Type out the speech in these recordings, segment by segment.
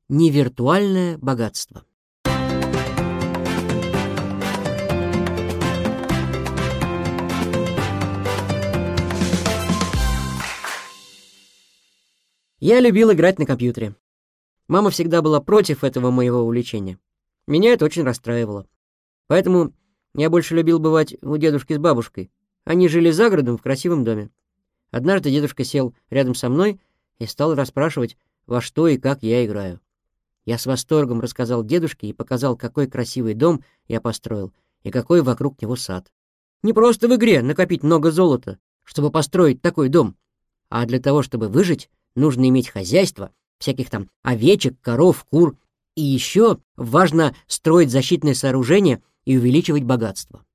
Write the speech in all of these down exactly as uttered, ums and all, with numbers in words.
невиртуальное богатство. Я любил играть на компьютере. Мама всегда была против этого моего увлечения. Меня это очень расстраивало. Поэтому я больше любил бывать у дедушки с бабушкой. Они жили за городом в красивом доме. Однажды дедушка сел рядом со мной и стал расспрашивать, во что и как я играю. Я с восторгом рассказал дедушке и показал, какой красивый дом я построил и какой вокруг него сад. Не просто в игре накопить много золота, чтобы построить такой дом, а для того, чтобы выжить, нужно иметь хозяйство, всяких там овечек, коров, кур, и еще важно строить защитные сооружения и увеличивать богатство.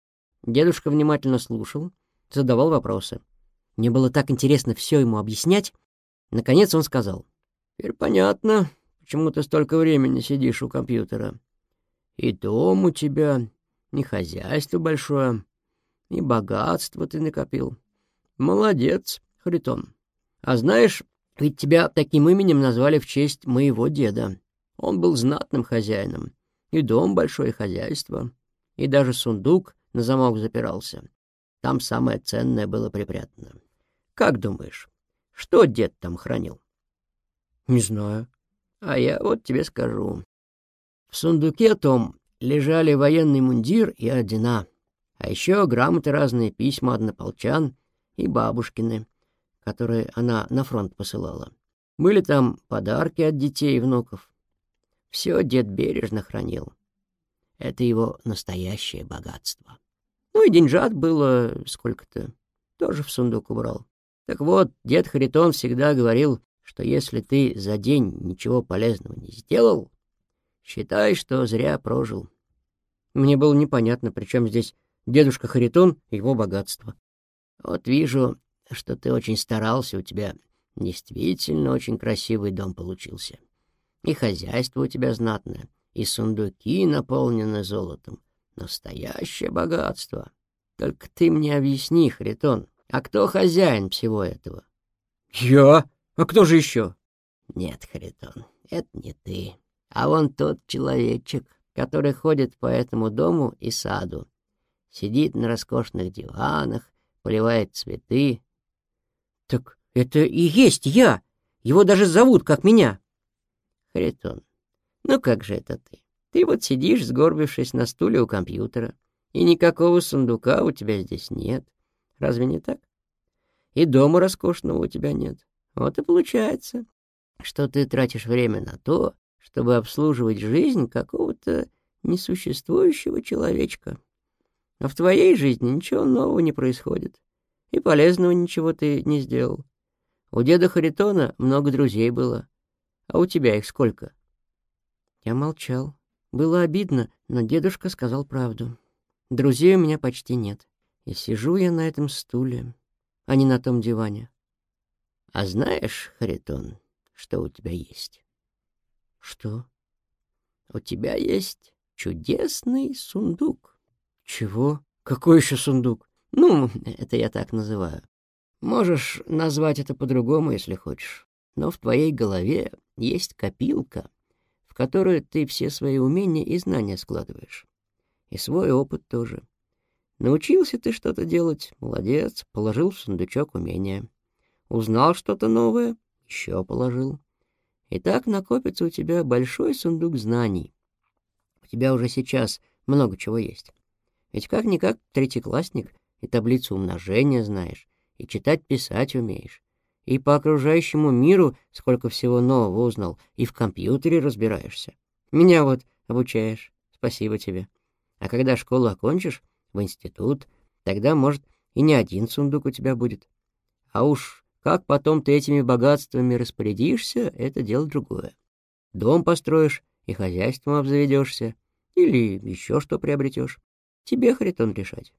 Дедушка внимательно слушал, задавал вопросы. Мне было так интересно все ему объяснять. Наконец он сказал: «Теперь понятно, почему ты столько времени сидишь у компьютера. И дом у тебя, и хозяйство большое, и богатство ты накопил. Молодец, Харитон. А знаешь, ведь тебя таким именем назвали в честь моего деда. Он был знатным хозяином. И дом большое, и хозяйство, и даже сундук на замок запирался. Там самое ценное было припрятано. Как думаешь, что дед там хранил?» «Не знаю». «А я вот тебе скажу. В сундуке том лежали военный мундир и ордена, а еще грамоты разные, письма однополчан и бабушкины, которые она на фронт посылала. Были там подарки от детей и внуков. Все дед бережно хранил. Это его настоящее богатство. Ну и деньжат было сколько-то, тоже в сундук убрал. Так вот, дед Харитон всегда говорил, что если ты за день ничего полезного не сделал, считай, что зря прожил». Мне было непонятно, при чем здесь дедушка Харитон и его богатство. «Вот вижу, что ты очень старался, у тебя действительно очень красивый дом получился. И хозяйство у тебя знатное, и сундуки наполнены золотом. Настоящее богатство. Только ты мне объясни, Харитон, а кто хозяин всего этого?» «Я? А кто же еще?» «Нет, Харитон, это не ты, а вон тот человечек, который ходит по этому дому и саду, сидит на роскошных диванах, поливает цветы». «Так это и есть я. Его даже зовут, как меня». «Харитон, ну как же это ты? Ты вот сидишь, сгорбившись на стуле у компьютера, и никакого сундука у тебя здесь нет. Разве не так? И дома роскошного у тебя нет. Вот и получается, что ты тратишь время на то, чтобы обслуживать жизнь какого-то несуществующего человечка. А в твоей жизни ничего нового не происходит, и полезного ничего ты не сделал. У деда Харитона много друзей было, а у тебя их сколько?» Я молчал. Было обидно, но дедушка сказал правду. Друзей у меня почти нет, и сижу я на этом стуле, а не на том диване. «А знаешь, Харитон, что у тебя есть?» «Что?» «У тебя есть чудесный сундук». «Чего? Какой еще сундук?» «Ну, это я так называю. Можешь назвать это по-другому, если хочешь. Но в твоей голове есть копилка, в которую ты все свои умения и знания складываешь. И свой опыт тоже. Научился ты что-то делать, молодец, положил в сундучок умения. Узнал что-то новое, еще положил. И так накопится у тебя большой сундук знаний. У тебя уже сейчас много чего есть. Ведь как-никак третьеклассник, и таблицу умножения знаешь, и читать-писать умеешь, и по окружающему миру сколько всего нового узнал, и в компьютере разбираешься. Меня вот обучаешь, спасибо тебе. А когда школу окончишь, в институт, тогда, может, и не один сундук у тебя будет. А уж как потом ты этими богатствами распорядишься, это дело другое. Дом построишь и хозяйством обзаведешься, или еще что приобретешь. Тебе, Харитон, решать.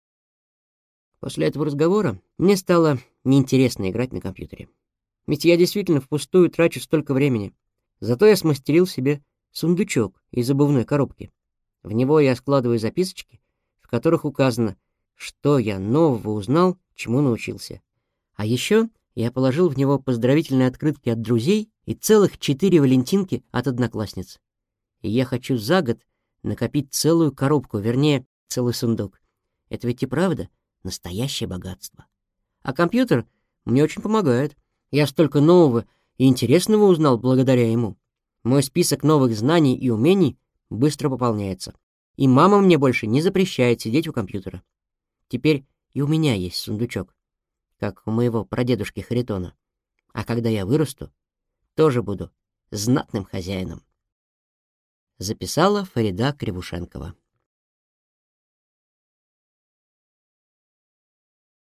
После этого разговора мне стало неинтересно играть на компьютере. Ведь я действительно впустую трачу столько времени. Зато я смастерил себе сундучок из обувной коробки. В него я складываю записочки, в которых указано, что я нового узнал, чему научился. А еще Я положил в него поздравительные открытки от друзей и целых четыре валентинки от одноклассниц. И я хочу за год накопить целую коробку, вернее, целый сундук. Это ведь и правда настоящее богатство. А компьютер мне очень помогает. Я столько нового и интересного узнал благодаря ему. Мой список новых знаний и умений быстро пополняется. И мама мне больше не запрещает сидеть у компьютера. Теперь и у меня есть сундучок, как у моего прадедушки Харитона. А когда я вырасту, тоже буду знатным хозяином. Записала Фарида Кривушенкова.